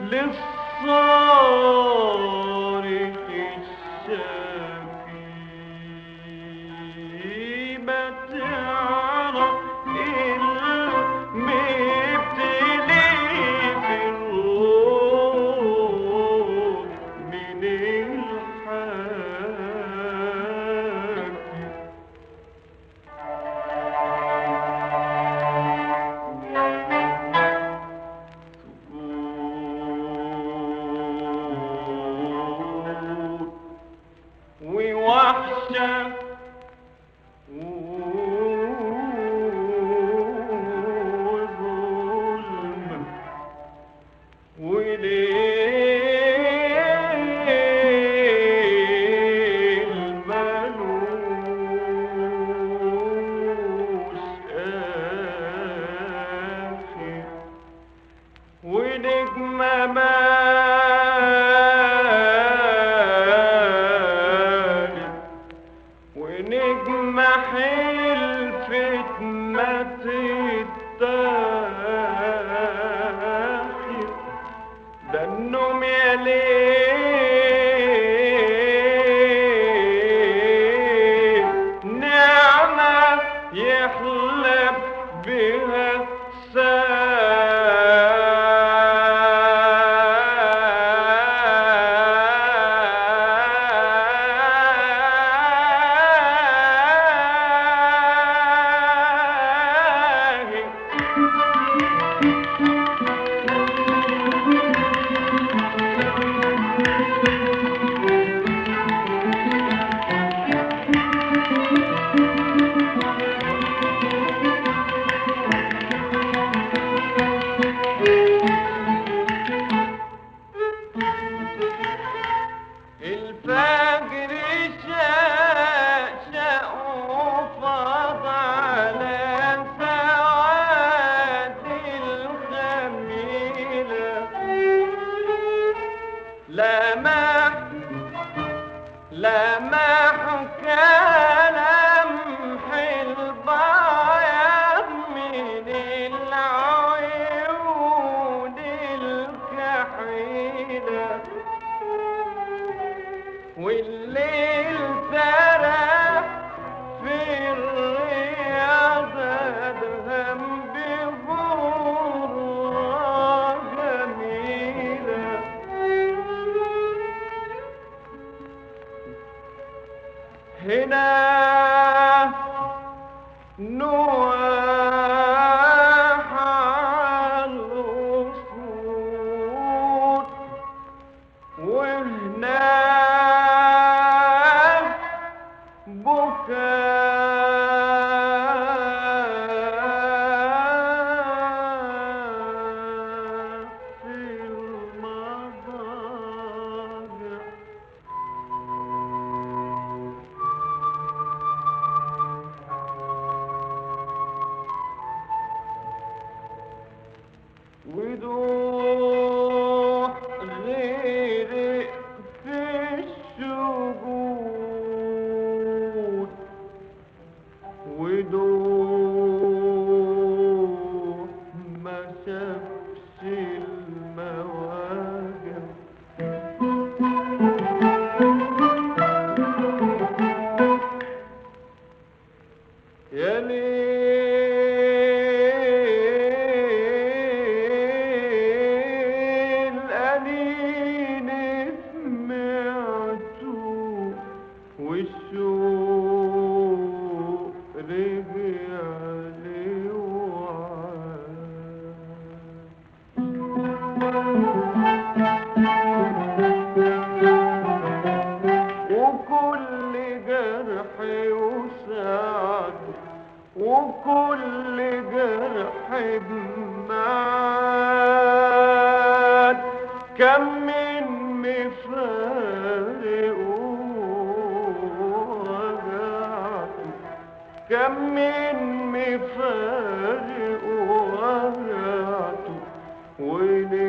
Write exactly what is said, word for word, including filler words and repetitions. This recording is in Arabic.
للصارخ الشكي ما تعرف المبتلي في الروح من الحاكي ووحشة وظلم وليل ملوش آخر ونجمة مالت ونجمة حلفت ما تتاخد ده النوم يا ليل نعمة يحلم بها الفجر شاشق وفاض على سواد الخميلة لمح لمح كلمح البياض من العيون الكحيلة والليل سرح في الرياض أدهم بغرة جميلة هنا نواح على الأسود وهنا بكاء في المضاجع ودوح غيرك في الشجون ودوح ما شافش المواجع يا ليل أنين سمعته والشوق رجع لي وكل جرح وسعد وكل جرح بمعاد كم من مفارق ووجعته كم من مفارق ووجعته